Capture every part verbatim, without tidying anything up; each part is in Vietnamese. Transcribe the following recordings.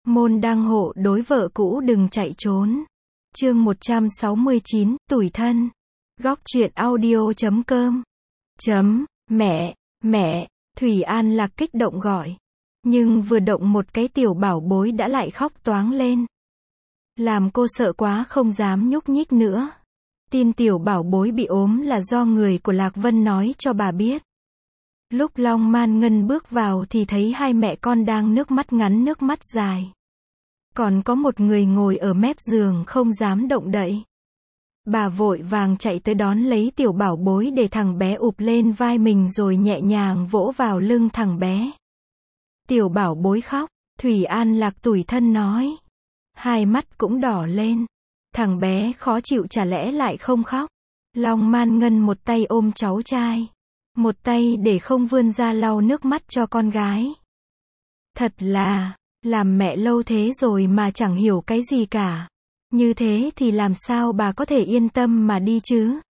Môn đăng hộ đối vợ cũ đừng chạy trốn. Chương một trăm sáu mươi chín, tủi thân. Góc truyện audio chấm com. Chấm, mẹ, mẹ, Thủy An Lạc kích động gọi. Nhưng vừa động một cái tiểu bảo bối đã lại khóc toáng lên. Làm cô sợ quá không dám nhúc nhích nữa. Tin tiểu bảo bối bị ốm là do người của Lạc Vân nói cho bà biết. Lúc Long Man Ngân bước vào thì thấy hai mẹ con đang nước mắt ngắn nước mắt dài. Còn có một người ngồi ở mép giường không dám động đậy. Bà vội vàng chạy tới đón lấy tiểu bảo bối để thằng bé ụp lên vai mình rồi nhẹ nhàng vỗ vào lưng thằng bé. Tiểu bảo bối khóc, Thủy An Lạc tủi thân nói. Hai mắt cũng đỏ lên. Thằng bé khó chịu chả lẽ lại không khóc. Long Man Ngân một tay ôm cháu trai. Một tay để không vươn ra lau nước mắt cho con gái. Thật là, làm mẹ lâu thế rồi mà chẳng hiểu cái gì cả. Như thế thì làm sao bà có thể yên tâm mà đi chứ?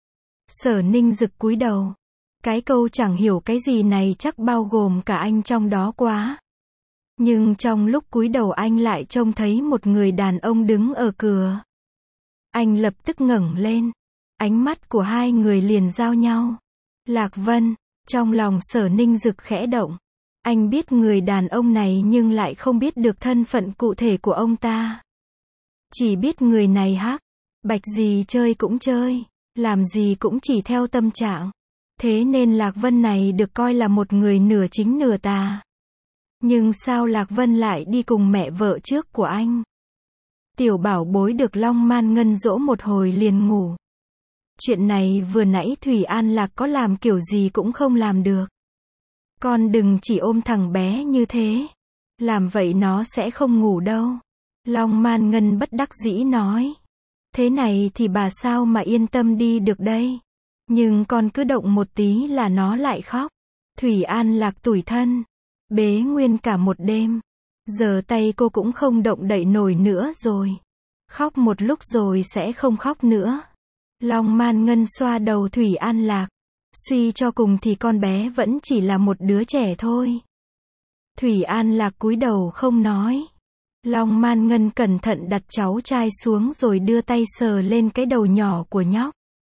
Sở Ninh Dực cúi đầu. Cái câu chẳng hiểu cái gì này chắc bao gồm cả anh trong đó quá. Nhưng trong lúc cúi đầu anh lại trông thấy một người đàn ông đứng ở cửa. Anh lập tức ngẩng lên. Ánh mắt của hai người liền giao nhau. Lạc Vân, trong lòng Sở Ninh Dực khẽ động. Anh biết người đàn ông này nhưng lại không biết được thân phận cụ thể của ông ta. Chỉ biết người này hắc, bạch gì chơi cũng chơi, làm gì cũng chỉ theo tâm trạng. Thế nên Lạc Vân này được coi là một người nửa chính nửa tà. Nhưng sao Lạc Vân lại đi cùng mẹ vợ trước của anh? Tiểu bảo bối được Long Man Ngân dỗ một hồi liền ngủ. Chuyện này vừa nãy Thủy An Lạc có làm kiểu gì cũng không làm được. Con đừng chỉ ôm thằng bé như thế. Làm vậy nó sẽ không ngủ đâu. Long Man Ngân bất đắc dĩ nói. Thế này thì bà sao mà yên tâm đi được đây. Nhưng con cứ động một tí là nó lại khóc. Thủy An Lạc tủi thân. Bế nguyên cả một đêm. Giờ tay cô cũng không động đậy nổi nữa rồi. Khóc một lúc rồi sẽ không khóc nữa. Long Man Ngân xoa đầu Thủy An Lạc. Suy cho cùng thì con bé vẫn chỉ là một đứa trẻ thôi. Thủy An Lạc cúi đầu không nói. Long Man Ngân cẩn thận đặt cháu trai xuống rồi đưa tay sờ lên cái đầu nhỏ của nhóc.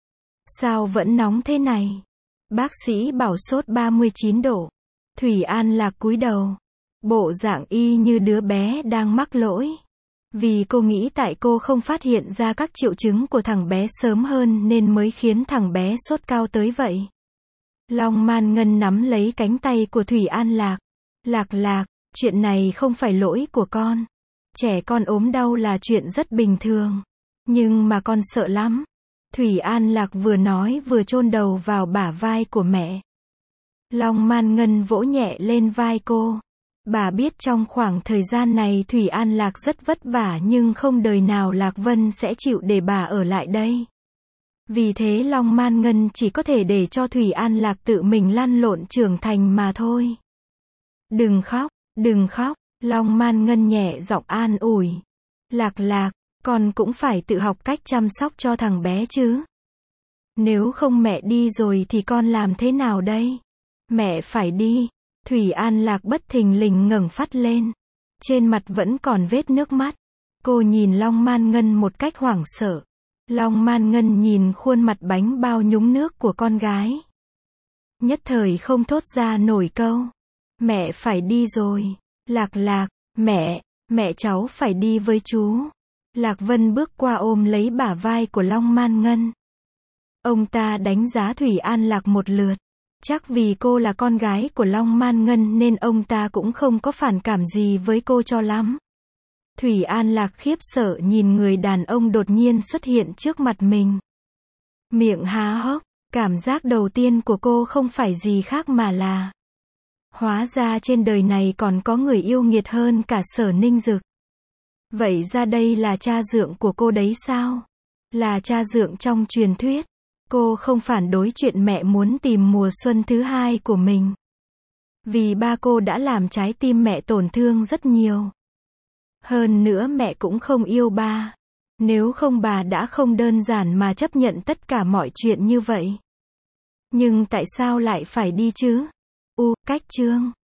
Sao vẫn nóng thế này? Bác sĩ bảo sốt ba mươi chín độ. Thủy An Lạc cúi đầu. Bộ dạng y như đứa bé đang mắc lỗi. Vì cô nghĩ tại cô không phát hiện ra các triệu chứng của thằng bé sớm hơn nên mới khiến thằng bé sốt cao tới vậy. Long Man Ngân nắm lấy cánh tay của Thủy An Lạc. Lạc Lạc, chuyện này không phải lỗi của con. Trẻ con ốm đau là chuyện rất bình thường. Nhưng mà con sợ lắm. Thủy An Lạc vừa nói vừa chôn đầu vào bả vai của mẹ. Long Man Ngân vỗ nhẹ lên vai cô. Bà biết trong khoảng thời gian này Thủy An Lạc rất vất vả nhưng không đời nào Lạc Vân sẽ chịu để bà ở lại đây. Vì thế Long Man Ngân chỉ có thể để cho Thủy An Lạc tự mình lăn lộn trưởng thành mà thôi. Đừng khóc, đừng khóc, Long Man Ngân nhẹ giọng an ủi. Lạc Lạc, con cũng phải tự học cách chăm sóc cho thằng bé chứ. Nếu không mẹ đi rồi thì con làm thế nào đây? Mẹ phải đi. Thủy An Lạc bất thình lình ngẩng phát lên. Trên mặt vẫn còn vết nước mắt. Cô nhìn Long Man Ngân một cách hoảng sợ. Long Man Ngân nhìn khuôn mặt bánh bao nhúng nước của con gái. Nhất thời không thốt ra nổi câu. Mẹ phải đi rồi. Lạc Lạc, mẹ, mẹ cháu phải đi với chú. Lạc Vân bước qua ôm lấy bả vai của Long Man Ngân. Ông ta đánh giá Thủy An Lạc một lượt. Chắc vì cô là con gái của Long Man Ngân nên ông ta cũng không có phản cảm gì với cô cho lắm. Thủy An Lạc khiếp sợ nhìn người đàn ông đột nhiên xuất hiện trước mặt mình. Miệng há hốc, cảm giác đầu tiên của cô không phải gì khác mà là hóa ra trên đời này còn có người yêu nghiệt hơn cả Sở Ninh Dực. Vậy ra đây là cha dượng của cô đấy sao? Là cha dượng trong truyền thuyết. Cô không phản đối chuyện mẹ muốn tìm mùa xuân thứ hai của mình. Vì ba cô đã làm trái tim mẹ tổn thương rất nhiều. Hơn nữa mẹ cũng không yêu ba. Nếu không bà đã không đơn giản mà chấp nhận tất cả mọi chuyện như vậy. Nhưng tại sao lại phải đi chứ? U, cách chương.